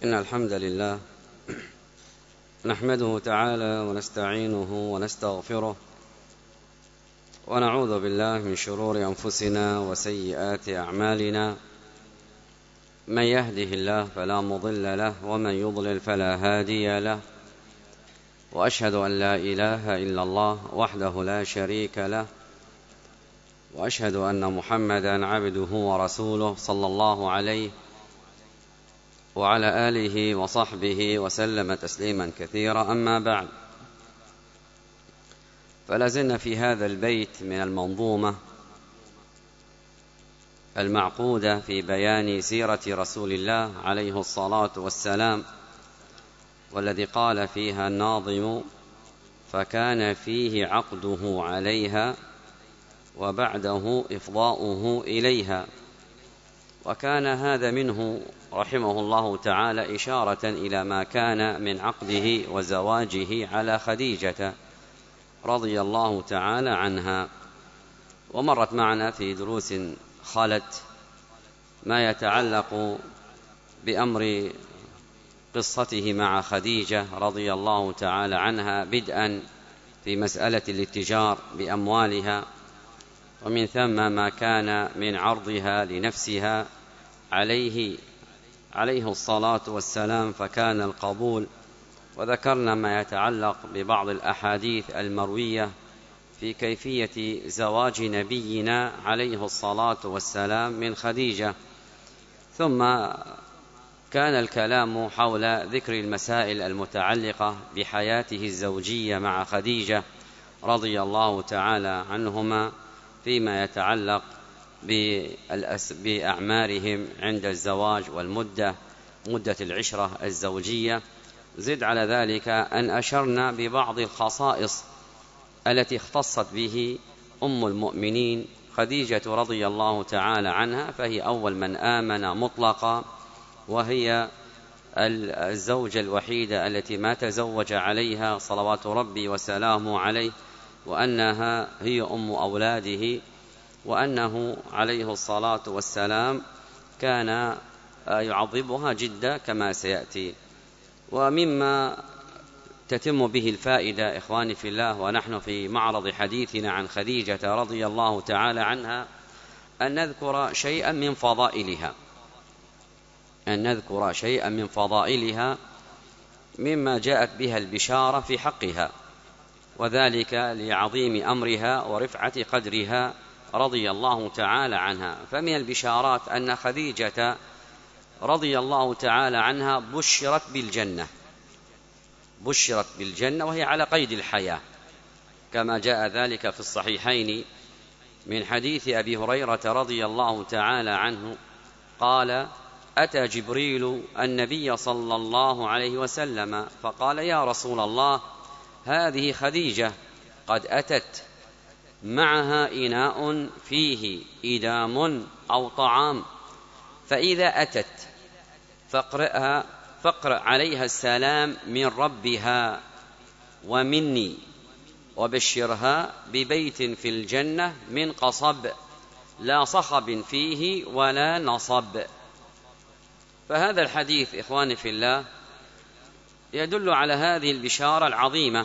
إن الحمد لله نحمده تعالى ونستعينه ونستغفره ونعوذ بالله من شرور أنفسنا وسيئات أعمالنا. من يهده الله فلا مضل له ومن يضلل فلا هادي له، وأشهد أن لا إله إلا الله وحده لا شريك له، وأشهد أن محمدا عبده ورسوله صلى الله عليه وعلى آله وصحبه وسلم تسليما كثيرا. أما بعد، فلازلنا في هذا البيت من المنظومة المعقودة في بيان سيرة رسول الله عليه الصلاة والسلام، والذي قال فيها الناظم: فكان فيه عقده عليها وبعده إفضاؤه إليها. وكان هذا منه رحمه الله تعالى إشارة إلى ما كان من عقده وزواجه على خديجة رضي الله تعالى عنها. ومرت معنا في دروس خلت ما يتعلق بأمر قصته مع خديجة رضي الله تعالى عنها، بدءا في مسألة الاتجار بأموالها، ومن ثم ما كان من عرضها لنفسها عليه الصلاة والسلام فكان القبول. وذكرنا ما يتعلق ببعض الأحاديث المروية في كيفية زواج نبينا عليه الصلاة والسلام من خديجة. ثم كان الكلام حول ذكر المسائل المتعلقة بحياته الزوجية مع خديجة رضي الله تعالى عنهما، فيما يتعلق بأعمارهم عند الزواج مدة العشرة الزوجية. زد على ذلك أن أشرنا ببعض الخصائص التي اختصت به أم المؤمنين خديجة رضي الله تعالى عنها، فهي أول من آمن مطلقا، وهي الزوجة الوحيدة التي ما تزوج عليها صلوات ربي وسلامه عليه، وأنها هي أم أولاده، وأنه عليه الصلاة والسلام كان يعظمها جدا كما سيأتي. ومما تتم به الفائدة إخواني في الله ونحن في معرض حديثنا عن خديجة رضي الله تعالى عنها أن نذكر شيئا من فضائلها مما جاءت بها البشارة في حقها، وذلك لعظيم أمرها ورفعة قدرها رضي الله تعالى عنها. فمن البشارات أن خديجة رضي الله تعالى عنها بشرت بالجنة وهي على قيد الحياة، كما جاء ذلك في الصحيحين من حديث أبي هريرة رضي الله تعالى عنه قال: أتى جبريل النبي صلى الله عليه وسلم فقال: يا رسول الله، هذه خديجة قد أتت معها إناء فيه إدام أو طعام، فإذا أتت فاقرأ عليها السلام من ربها ومني، وبشرها ببيت في الجنة من قصب لا صخب فيه ولا نصب. فهذا الحديث إخواني في الله يدل على هذه البشارة العظيمة.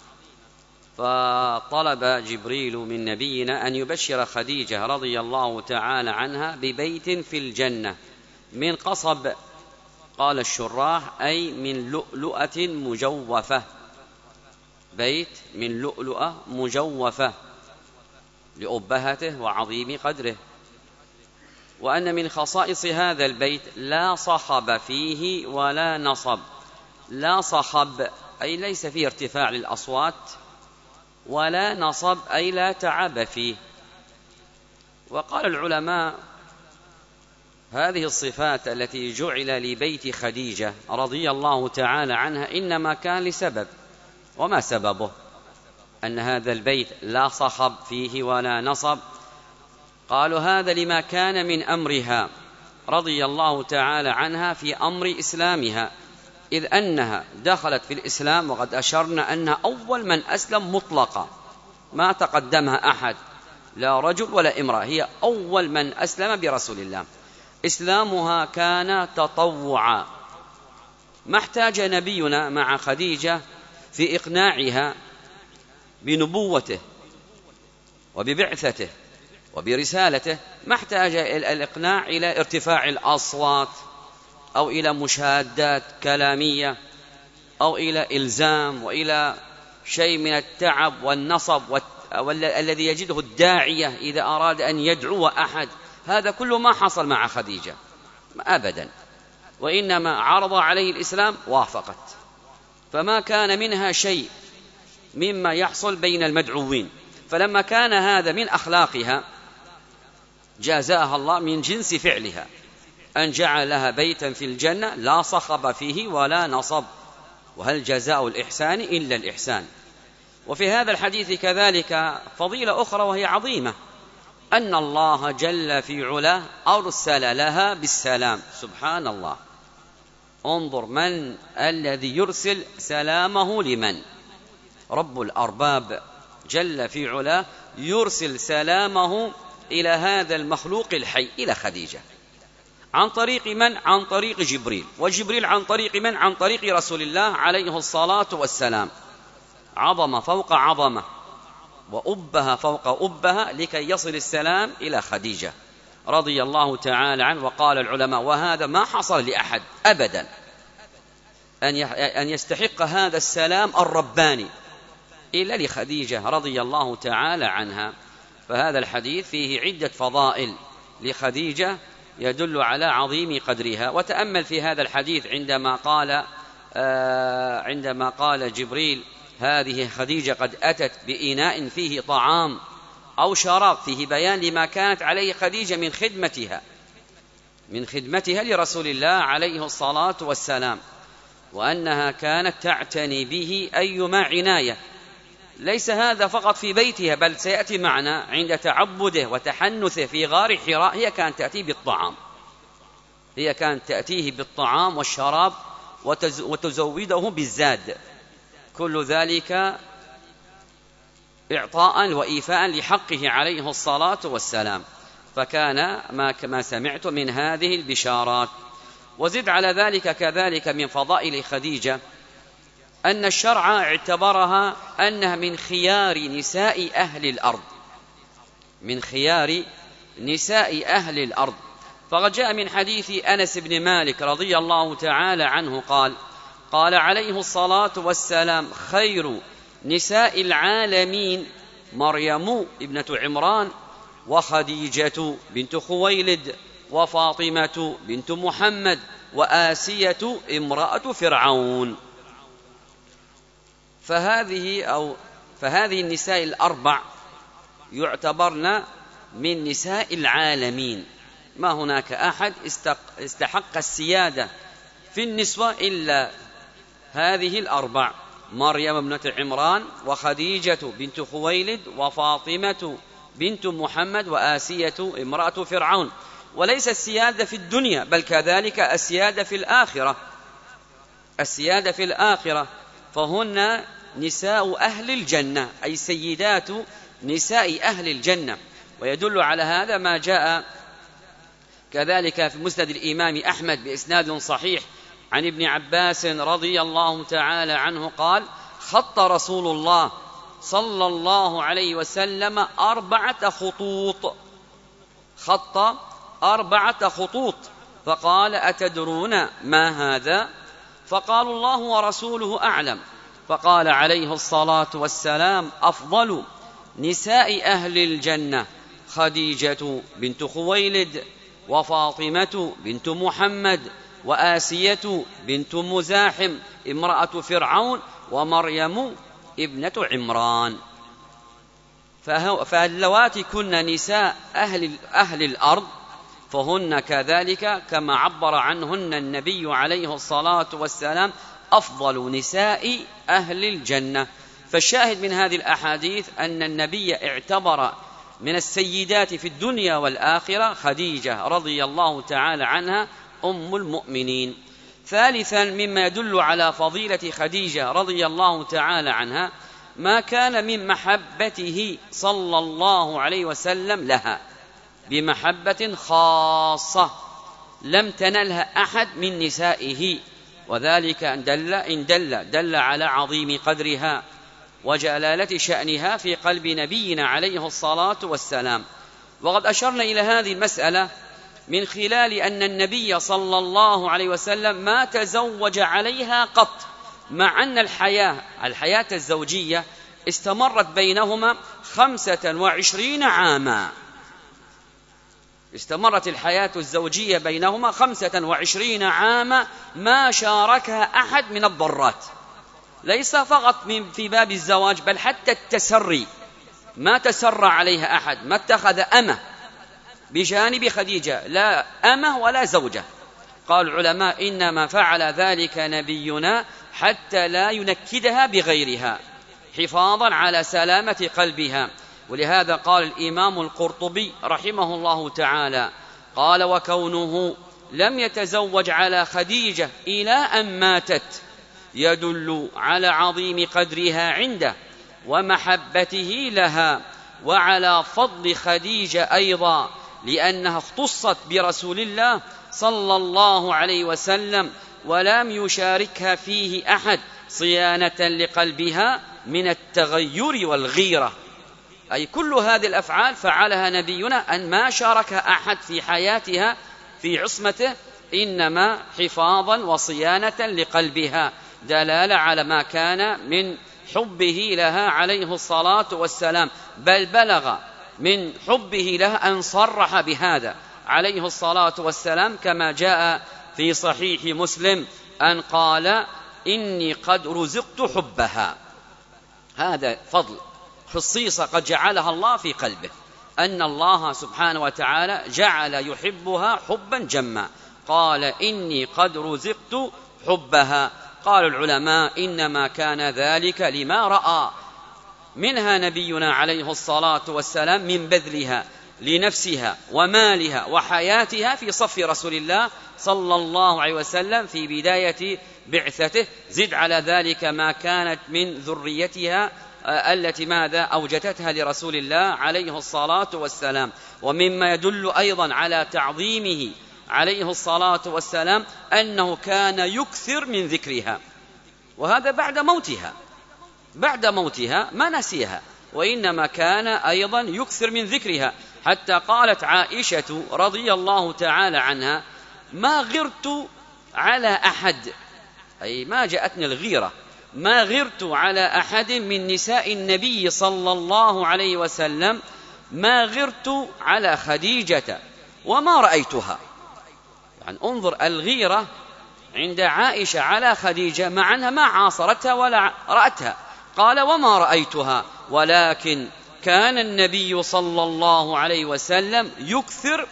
فطلب جبريل من نبينا أن يبشر خديجة رضي الله تعالى عنها ببيت في الجنة من قصب، قال الشراح أي من لؤلؤة مجوفة، بيت من لؤلؤة مجوفة لأبهته وعظيم قدره. وأن من خصائص هذا البيت لا صخب فيه ولا نصب. لا صخب أي ليس فيه ارتفاع للأصوات، ولا نصب أي لا تعب فيه. وقال العلماء: هذه الصفات التي جعل لبيت خديجة رضي الله تعالى عنها إنما كان لسبب. وما سببه؟ أن هذا البيت لا صخب فيه ولا نصب. قالوا: هذا لما كان من أمرها رضي الله تعالى عنها في أمر إسلامها، إذ أنها دخلت في الإسلام، وقد أشرنا أنها أول من أسلم مطلقا، ما تقدمها أحد، لا رجل ولا امرأة، هي أول من أسلم برسول الله. إسلامها كان تطوعا، ما احتاج نبينا مع خديجة في إقناعها بنبوته وببعثته وبرسالته، ما احتاج الإقناع إلى ارتفاع الأصوات أو إلى مشادات كلامية أو إلى إلزام وإلى شيء من التعب والنصب الذي يجده الداعية إذا أراد أن يدعو أحد. هذا كله ما حصل مع خديجة أبدا، وإنما عرض عليه الإسلام وافقت، فما كان منها شيء مما يحصل بين المدعوين. فلما كان هذا من أخلاقها جازاها الله من جنس فعلها، أن جعل لها بيتا في الجنة لا صخب فيه ولا نصب، وهل جزاء الإحسان إلا الإحسان. وفي هذا الحديث كذلك فضيلة أخرى وهي عظيمة، أن الله جل في علاه أرسل لها بالسلام. سبحان الله، انظر من الذي يرسل سلامه لمن؟ رب الأرباب جل في علاه يرسل سلامه إلى هذا المخلوق الحي، إلى خديجة. عن طريق من؟ عن طريق جبريل، وجبريل عن طريق من؟ عن طريق رسول الله عليه الصلاة والسلام. عظمة فوق عظمة وأبها فوق أبها لكي يصل السلام إلى خديجة رضي الله تعالى عنه. وقال العلماء وهذا ما حصل لأحد أبدا أن يستحق هذا السلام الرباني إلا لخديجة رضي الله تعالى عنها. فهذا الحديث فيه عدة فضائل لخديجة يدل على عظيم قدرها. وتأمل في هذا الحديث عندما قال جبريل هذه خديجة قد أتت بإناء فيه طعام أو شراب، فيه بيان لما كانت عليه خديجة من خدمتها لرسول الله عليه الصلاة والسلام، وأنها كانت تعتني به أيما عناية. ليس هذا فقط في بيتها، بل سيأتي معنا عند تعبده وتحنثه في غار حراء هي كانت تأتيه بالطعام والشراب وتزوده بالزاد، كل ذلك إعطاء وإيفاء لحقه عليه الصلاة والسلام. فكان ما سمعت من هذه البشارات. وزد على ذلك كذلك من فضائل خديجة أن الشرع اعتبرها أنها من خيار نساء أهل الأرض. فقد جاء من حديث أنس بن مالك رضي الله تعالى عنه قال عليه الصلاة والسلام خير نساء العالمين مريم ابنة عمران وخديجة بنت خويلد وفاطمة بنت محمد وآسية امرأة فرعون. فهذه النساء الأربع يعتبرن من نساء العالمين، ما هناك أحد استحق السيادة في النسوة إلا هذه الأربع: مريم ابنة عمران وخديجة بنت خويلد وفاطمة بنت محمد وآسية امرأة فرعون. وليس السيادة في الدنيا، بل كذلك السيادة في الآخرة، فهن نساء أهل الجنة، أي سيدات نساء أهل الجنة. ويدل على هذا ما جاء كذلك في مسند الإمام أحمد بإسناد صحيح عن ابن عباس رضي الله تعالى عنه قال خط رسول الله صلى الله عليه وسلم 4 خطوط، فقال أتدرون ما هذا؟ فقالوا الله ورسوله أعلم. فقال عليه الصلاة والسلام أفضل نساء أهل الجنة خديجة بنت خويلد وفاطمة بنت محمد وآسية بنت مزاحم امرأة فرعون ومريم ابنة عمران. فاللواتي كن نساء أهل الأرض فهن كذلك كما عبر عنهن النبي عليه الصلاة والسلام أفضل نساء أهل الجنة. فالشاهد من هذه الأحاديث أن النبي اعتبر من السيدات في الدنيا والآخرة خديجة رضي الله تعالى عنها أم المؤمنين. ثالثا مما يدل على فضيلة خديجة رضي الله تعالى عنها ما كان من محبته صلى الله عليه وسلم لها بمحبة خاصة لم تنلها أحد من نسائه، وذلك إن دل على عظيم قدرها وجلالة شأنها في قلب نبينا عليه الصلاة والسلام. وقد أشرنا إلى هذه المسألة من خلال أن النبي صلى الله عليه وسلم ما تزوج عليها قط، مع أن الحياة الزوجية استمرت بينهما 25 عاما. استمرت الحياة الزوجية بينهما 25 عاما، ما شاركها أحد من الضرات، ليس فقط في باب الزواج بل حتى التسري، ما تسرى عليها أحد، ما اتخذ أمة بجانب خديجة، لا أمة ولا زوجة. قال العلماء إنما فعل ذلك نبينا حتى لا ينكدها بغيرها، حفاظا على سلامة قلبها. ولهذا قال الإمام القرطبي رحمه الله تعالى قال: وكونه لم يتزوج على خديجة إلى أن ماتت يدل على عظيم قدرها عنده ومحبته لها، وعلى فضل خديجة أيضا، لأنها اختصت برسول الله صلى الله عليه وسلم ولم يشاركها فيه أحد، صيانة لقلبها من التغير والغيرة. أي كل هذه الأفعال فعلها نبينا أن ما شاركها أحد في حياتها في عصمته، إنما حفاظا وصيانة لقلبها، دلالة على ما كان من حبه لها عليه الصلاة والسلام، بل بلغ من حبه لها أن صرح بهذا عليه الصلاة والسلام كما جاء في صحيح مسلم أن قال: إني قد رزقت حبها. هذا فضل، خصيصة قد جعلها الله في قلبه، أن الله سبحانه وتعالى جعل يحبها حبا جما. قال: إني قد رزقت حبها. قال العلماء: إنما كان ذلك لما رأى منها نبينا عليه الصلاة والسلام من بذلها لنفسها ومالها وحياتها في صف رسول الله صلى الله عليه وسلم في بداية بعثته. زد على ذلك ما كانت من ذريتها التي ماذا أوجدتها لرسول الله عليه الصلاة والسلام. ومما يدل أيضا على تعظيمه عليه الصلاة والسلام أنه كان يكثر من ذكرها، وهذا بعد موتها ما نسيها، وإنما كان أيضا يكثر من ذكرها، حتى قالت عائشة رضي الله تعالى عنها: ما غرت على أحد، أي ما جاءتني الغيرة، ما غرت على أحد من نساء النبي صلى الله عليه وسلم، ما غرت على خديجة وما رأيتها. يعني انظر الغيرة عند عائشة على خديجة مع أنها ما عاصرتها ولا رأتها. قال: وما رأيتها، ولكن كان النبي صلى الله عليه وسلم يكثر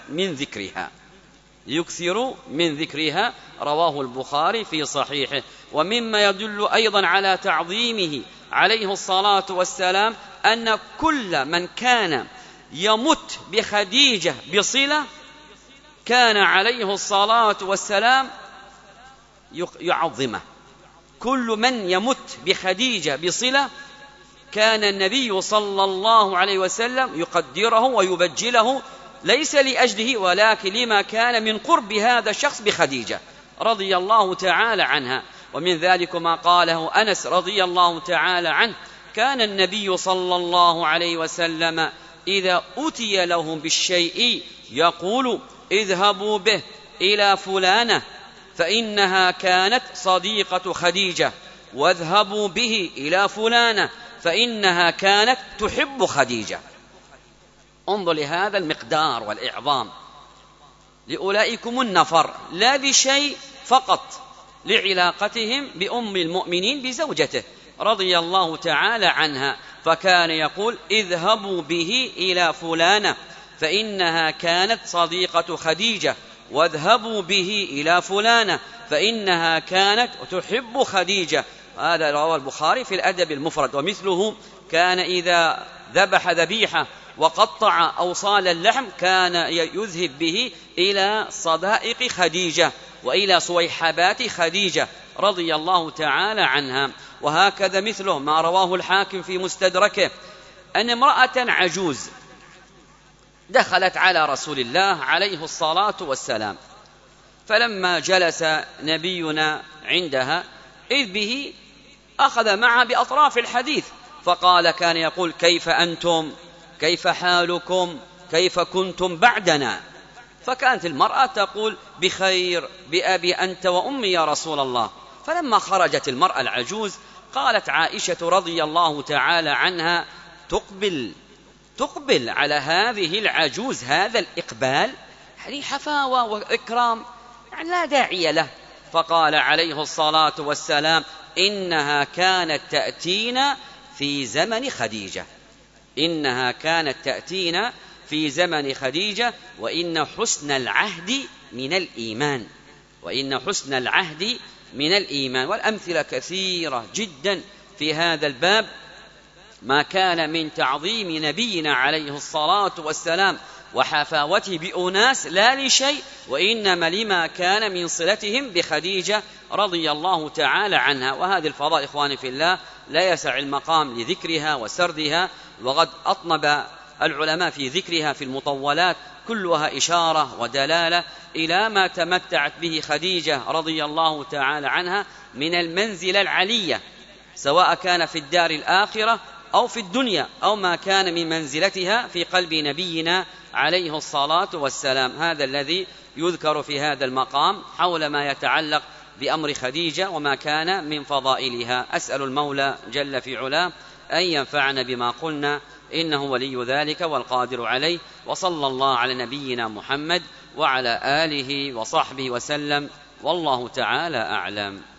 من ذكرها، رواه البخاري في صحيحه. ومما يدل أيضا على تعظيمه عليه الصلاة والسلام أن كل من كان يمت بخديجة بصلة كان عليه الصلاة والسلام يعظمه. كل من يمت بخديجة بصلة كان النبي صلى الله عليه وسلم يقدره ويبجله، ليس لأجله ولكن لما كان من قرب هذا الشخص بخديجة رضي الله تعالى عنها. ومن ذلك ما قاله أنس رضي الله تعالى عنه: كان النبي صلى الله عليه وسلم إذا أتي لهم بالشيء يقول: اذهبوا به إلى فلانة فإنها كانت صديقة خديجة، واذهبوا به إلى فلانة فإنها كانت تحب خديجة. انظر لهذا المقدار والإعظام لأولئكم النفر، لا بشيء فقط لعلاقتهم بأم المؤمنين بزوجته رضي الله تعالى عنها، فكان يقول: اذهبوا به إلى فلانة فإنها كانت صديقة خديجة، واذهبوا به إلى فلانة فإنها كانت تحب خديجة. هذا رواه البخاري في الأدب المفرد. ومثله كان إذا ذبح ذبيحة وقطع أوصال اللحم كان يذهب به إلى صدائق خديجة وإلى صويحبات خديجة رضي الله تعالى عنها. وهكذا مثله ما رواه الحاكم في مستدركه أن امرأة عجوز دخلت على رسول الله عليه الصلاة والسلام فلما جلس نبينا عندها إذ به أخذ معها بأطراف الحديث، فقال كان يقول: كيف أنتم؟ كيف حالكم؟ كيف كنتم بعدنا؟ فكانت المرأة تقول: بخير، بأبي أنت وأمي يا رسول الله. فلما خرجت المرأة العجوز قالت عائشة رضي الله تعالى عنها: تقبل على هذه العجوز هذا الإقبال، يعني حفاوة وإكرام، يعني لا داعي له. فقال عليه الصلاة والسلام: إنها كانت تأتينا في زمن خديجة، إنها كانت تأتينا في زمن خديجة، وإن حسن العهد من الإيمان، وإن حسن العهد من الإيمان. والأمثلة كثيرة جدا في هذا الباب، ما كان من تعظيم نبينا عليه الصلاة والسلام وحفاوته بأناس لا لشيء، وإنما لما كان من صلتهم بخديجة رضي الله تعالى عنها. وهذه الفضائل إخواني في الله لا يسع المقام لذكرها وسردها، وقد أطنب العلماء في ذكرها في المطولات، كلها إشارة ودلالة إلى ما تمتعت به خديجة رضي الله تعالى عنها من المنزلة العلية، سواء كان في الدار الآخرة أو في الدنيا، أو ما كان من منزلتها في قلب نبينا عليه الصلاة والسلام. هذا الذي يذكر في هذا المقام حول ما يتعلق بأمر خديجة وما كان من فضائلها. أسأل المولى جل في علاه أن ينفعنا بما قلنا، إنه ولي ذلك والقادر عليه. وصلى الله على نبينا محمد وعلى آله وصحبه وسلم، والله تعالى أعلم.